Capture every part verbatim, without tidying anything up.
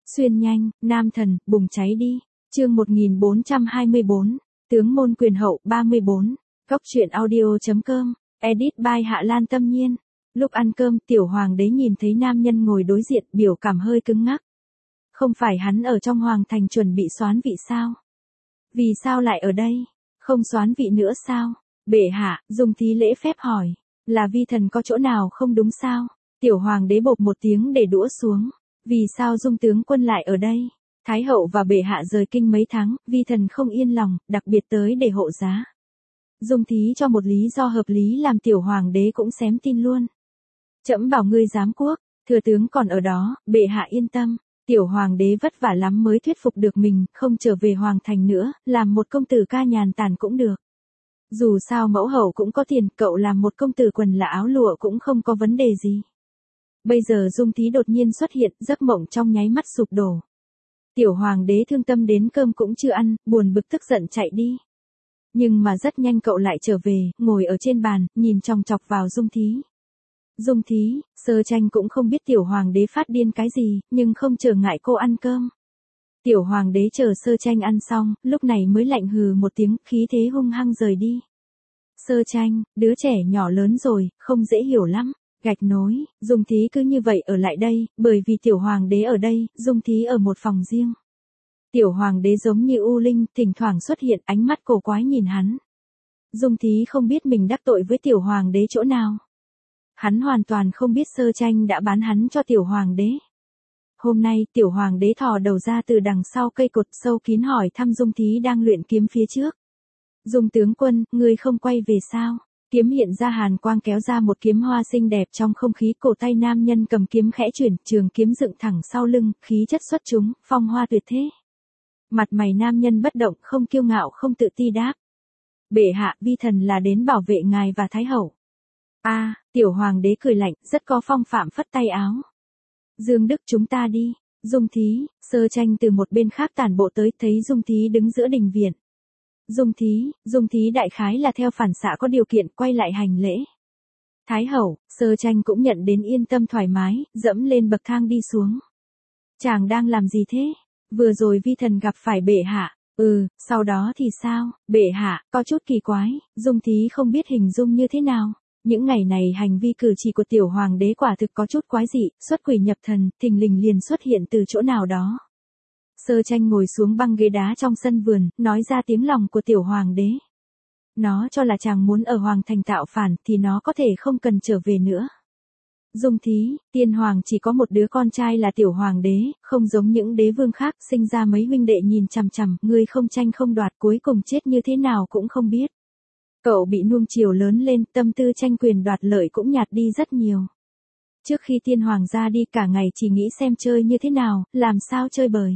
Xuyên nhanh, nam thần, bùng cháy đi. Chương một nghìn bốn trăm hai mươi bốn, tướng môn quyền hậu ba mươi bốn. Góc truyện audio.com, edit by Hạ Lan Tâm Nhiên. Lúc ăn cơm, tiểu hoàng đế nhìn thấy nam nhân ngồi đối diện, biểu cảm hơi cứng ngắc. Không phải hắn ở trong hoàng thành chuẩn bị soán vị sao? Vì sao lại ở đây? Không soán vị nữa sao? Bệ hạ, Dung Thí lễ phép hỏi. Là vi thần có chỗ nào không đúng sao? Tiểu hoàng đế bộp một tiếng để đũa xuống. Vì sao Dung tướng quân lại ở đây? Thái hậu và bệ hạ rời kinh mấy tháng, vi thần không yên lòng, đặc biệt tới để hộ giá. Dung Thí cho một lý do hợp lý làm tiểu hoàng đế cũng xém tin luôn. Trẫm bảo ngươi giám quốc, thừa tướng còn ở đó, bệ hạ yên tâm. Tiểu hoàng đế vất vả lắm mới thuyết phục được mình, không trở về hoàng thành nữa, làm một công tử ca nhàn tản cũng được. Dù sao mẫu hậu cũng có tiền, cậu làm một công tử quần là áo lụa cũng không có vấn đề gì. Bây giờ Dung Thí đột nhiên xuất hiện, giấc mộng trong nháy mắt sụp đổ. Tiểu hoàng đế thương tâm đến cơm cũng chưa ăn, buồn bực tức giận chạy đi. Nhưng mà rất nhanh cậu lại trở về, ngồi ở trên bàn, nhìn chòng chọc vào Dung Thí. Dung Thí, Sơ Tranh cũng không biết tiểu hoàng đế phát điên cái gì, nhưng không trở ngại cô ăn cơm. Tiểu hoàng đế chờ Sơ Tranh ăn xong, lúc này mới lạnh hừ một tiếng, khí thế hung hăng rời đi. Sơ Tranh, đứa trẻ nhỏ lớn rồi, không dễ hiểu lắm. Gạch nối, Dung Thí cứ như vậy ở lại đây, bởi vì tiểu hoàng đế ở đây, Dung Thí ở một phòng riêng. Tiểu hoàng đế giống như U Linh, thỉnh thoảng xuất hiện, ánh mắt cổ quái nhìn hắn. Dung Thí không biết mình đắc tội với tiểu hoàng đế chỗ nào. Hắn hoàn toàn không biết Sơ Tranh đã bán hắn cho tiểu hoàng đế. Hôm nay, tiểu hoàng đế thò đầu ra từ đằng sau cây cột sâu kín hỏi thăm Dung Thí đang luyện kiếm phía trước. Dung tướng quân, ngươi không quay về sao? Kiếm hiện ra hàn quang kéo ra một kiếm hoa xinh đẹp trong không khí, cổ tay nam nhân cầm kiếm khẽ chuyển, trường kiếm dựng thẳng sau lưng, khí chất xuất chúng, phong hoa tuyệt thế. Mặt mày nam nhân bất động, không kiêu ngạo không tự ti đáp. Bệ hạ, vi thần là đến bảo vệ ngài và thái hậu. A, à, tiểu hoàng đế cười lạnh, rất có phong phạm phất tay áo. Dương Đức chúng ta đi. Dung Thí, Sơ Tranh từ một bên khác tản bộ tới, thấy Dung Thí đứng giữa đình viện. Dung Thí, Dung Thí đại khái là theo phản xạ có điều kiện quay lại hành lễ. Thái hậu, Sơ Tranh cũng nhận đến yên tâm thoải mái, dẫm lên bậc thang đi xuống. Chàng đang làm gì thế? Vừa rồi vi thần gặp phải bệ hạ. Ừ, sau đó thì sao? Bệ hạ, có chút kỳ quái, Dung Thí không biết hình dung như thế nào. Những ngày này hành vi cử chỉ của tiểu hoàng đế quả thực có chút quái dị, xuất quỷ nhập thần, thình lình liền xuất hiện từ chỗ nào đó. Sơ Tranh ngồi xuống băng ghế đá trong sân vườn, nói ra tiếng lòng của tiểu hoàng đế. Nó cho là chàng muốn ở hoàng thành tạo phản thì nó có thể không cần trở về nữa. Dung Thí, tiên hoàng chỉ có một đứa con trai là tiểu hoàng đế, không giống những đế vương khác, sinh ra mấy huynh đệ nhìn chằm chằm, ngươi không tranh không đoạt, cuối cùng chết như thế nào cũng không biết. Cậu bị nuông chiều lớn lên, tâm tư tranh quyền đoạt lợi cũng nhạt đi rất nhiều. Trước khi tiên hoàng ra đi cả ngày chỉ nghĩ xem chơi như thế nào, làm sao chơi bời.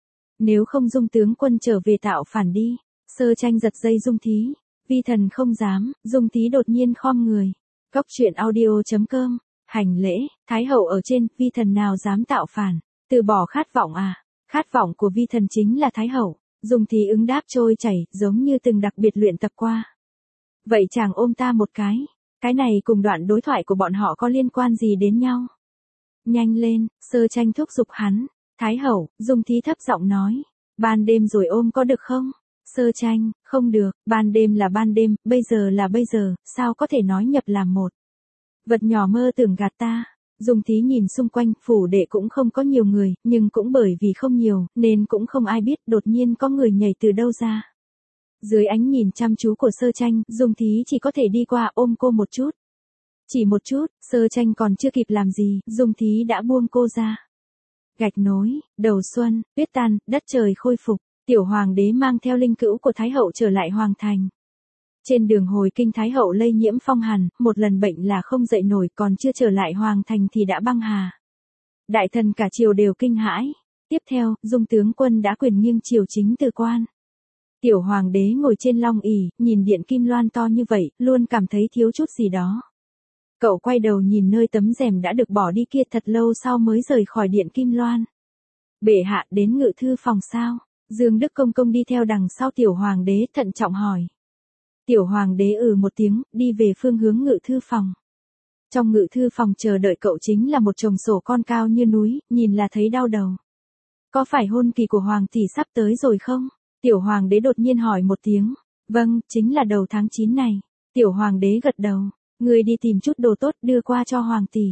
Nếu không Dung tướng quân trở về tạo phản đi. Sơ Tranh giật dây Dung Thí. Vi thần không dám. Dung Thí đột nhiên khom người. Góc truyện audio.com, hành lễ, thái hậu ở trên, vi thần nào dám tạo phản. Từ bỏ khát vọng à? Khát vọng của vi thần chính là thái hậu. Dung Thí ứng đáp trôi chảy, giống như từng đặc biệt luyện tập qua. Vậy chàng ôm ta một cái. Cái này cùng đoạn đối thoại của bọn họ có liên quan gì đến nhau? Nhanh lên, Sơ Tranh thúc giục hắn. Thái hậu, Dung Thí thấp giọng nói. Ban đêm rồi ôm có được không? Sơ Tranh, không được, ban đêm là ban đêm, bây giờ là bây giờ, sao có thể nói nhập làm một. Vật nhỏ mơ tưởng gạt ta. Dung Thí nhìn xung quanh, phủ đệ cũng không có nhiều người, nhưng cũng bởi vì không nhiều, nên cũng không ai biết, đột nhiên có người nhảy từ đâu ra. Dưới ánh nhìn chăm chú của Sơ Tranh, Dung Thí chỉ có thể đi qua ôm cô một chút. Chỉ một chút, Sơ Tranh còn chưa kịp làm gì, Dung Thí đã buông cô ra. Gạch nối, đầu xuân, tuyết tan, đất trời khôi phục, tiểu hoàng đế mang theo linh cữu của thái hậu trở lại hoàng thành. Trên đường hồi kinh thái hậu lây nhiễm phong hàn, một lần bệnh là không dậy nổi, còn chưa trở lại hoàng thành thì đã băng hà. Đại thần cả triều đều kinh hãi. Tiếp theo, Dung tướng quân đã quyền nghiêng triều chính từ quan. Tiểu hoàng đế ngồi trên long ỷ, nhìn điện kim loan to như vậy, luôn cảm thấy thiếu chút gì đó. Cậu quay đầu nhìn nơi tấm rèm đã được bỏ đi kia, thật lâu sau mới rời khỏi điện kim loan. Bệ hạ đến ngự thư phòng sao? Dương Đức công công đi theo đằng sau tiểu hoàng đế thận trọng hỏi. Tiểu hoàng đế ừ một tiếng, đi về phương hướng ngự thư phòng. Trong ngự thư phòng chờ đợi cậu chính là một chồng sổ con cao như núi, nhìn là thấy đau đầu. Có phải hôn kỳ của hoàng tỷ sắp tới rồi không? Tiểu hoàng đế đột nhiên hỏi một tiếng. Vâng, chính là đầu tháng chín này. Tiểu hoàng đế gật đầu. Người đi tìm chút đồ tốt đưa qua cho hoàng tỷ.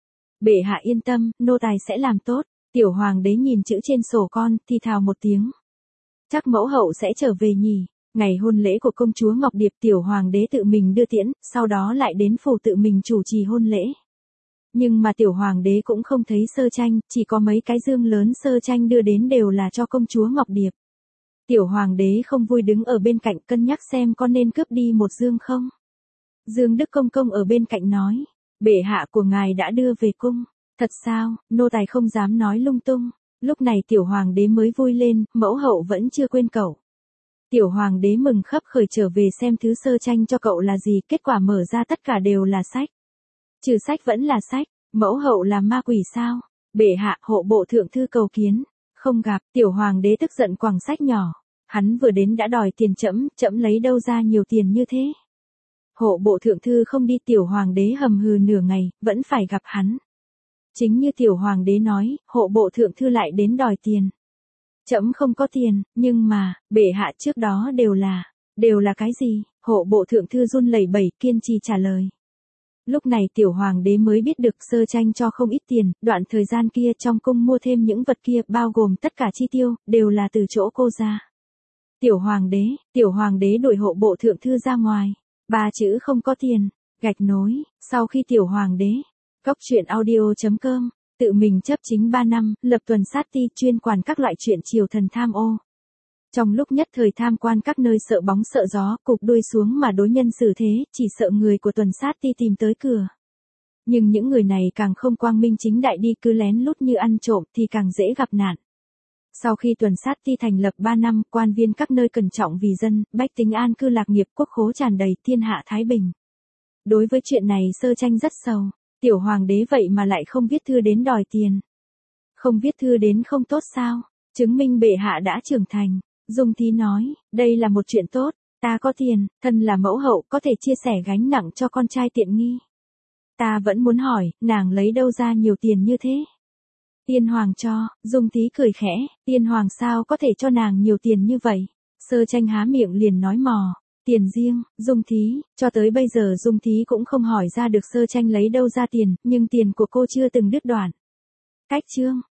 Bệ hạ yên tâm, nô tài sẽ làm tốt. Tiểu hoàng đế nhìn chữ trên sổ con, thì thào một tiếng. Chắc mẫu hậu sẽ trở về nhỉ. Ngày hôn lễ của công chúa Ngọc Điệp, tiểu hoàng đế tự mình đưa tiễn, sau đó lại đến phủ tự mình chủ trì hôn lễ. Nhưng mà tiểu hoàng đế cũng không thấy sơ tranh, chỉ có mấy cái dương lớn sơ tranh đưa đến đều là cho công chúa Ngọc Điệp. Tiểu hoàng đế không vui đứng ở bên cạnh cân nhắc xem có nên cướp đi một dương không. Dương Đức Công Công ở bên cạnh nói, bệ hạ của ngài đã đưa về cung. Thật sao, nô tài không dám nói lung tung. Lúc này tiểu hoàng đế mới vui lên, mẫu hậu vẫn chưa quên cậu. Tiểu hoàng đế mừng khấp khởi trở về xem thứ sơ tranh cho cậu là gì, kết quả mở ra tất cả đều là sách. Trừ sách vẫn là sách, mẫu hậu là ma quỷ sao? Bệ hạ, hộ bộ thượng thư cầu kiến. Không gặp, tiểu hoàng đế tức giận quẳng sách nhỏ. Hắn vừa đến đã đòi tiền trẫm, trẫm lấy đâu ra nhiều tiền như thế? Hộ bộ thượng thư không đi, tiểu hoàng đế hầm hừ nửa ngày, vẫn phải gặp hắn. Chính như tiểu hoàng đế nói, hộ bộ thượng thư lại đến đòi tiền. Trẫm không có tiền, nhưng mà, bệ hạ trước đó đều là, đều là cái gì? Hộ bộ thượng thư run lẩy bẩy kiên trì trả lời. Lúc này tiểu hoàng đế mới biết được sơ tranh cho không ít tiền, đoạn thời gian kia trong cung mua thêm những vật kia, bao gồm tất cả chi tiêu, đều là từ chỗ cô ra. Tiểu hoàng đế, tiểu hoàng đế đuổi hộ bộ thượng thư ra ngoài. Ba chữ không có tiền, gạch nối, sau khi tiểu hoàng đế, Cóc truyện audio chấm com, tự mình chấp chính ba năm, lập tuần sát ti chuyên quản các loại chuyện triều thần tham ô. Trong lúc nhất thời tham quan các nơi sợ bóng sợ gió, cụp đuôi xuống mà đối nhân xử thế, chỉ sợ người của tuần sát ti tìm tới cửa. Nhưng những người này càng không quang minh chính đại đi, cứ lén lút như ăn trộm thì càng dễ gặp nạn. Sau khi tuần sát ti thành lập ba năm, quan viên các nơi cẩn trọng vì dân, bách tính an cư lạc nghiệp, quốc khố tràn đầy, thiên hạ thái bình. Đối với chuyện này sơ tranh rất sầu, tiểu hoàng đế vậy mà lại không viết thư đến đòi tiền. Không viết thư đến không tốt sao, chứng minh bệ hạ đã trưởng thành. Dung Thí nói, đây là một chuyện tốt, ta có tiền, thân là mẫu hậu có thể chia sẻ gánh nặng cho con trai tiện nghi. Ta vẫn muốn hỏi, nàng lấy đâu ra nhiều tiền như thế? Tiên hoàng cho, Dung Thí cười khẽ, tiên hoàng sao có thể cho nàng nhiều tiền như vậy? Sơ tranh há miệng liền nói mò, tiền riêng, Dung Thí, cho tới bây giờ Dung Thí cũng không hỏi ra được sơ tranh lấy đâu ra tiền, nhưng tiền của cô chưa từng đứt đoạn. Cách chương.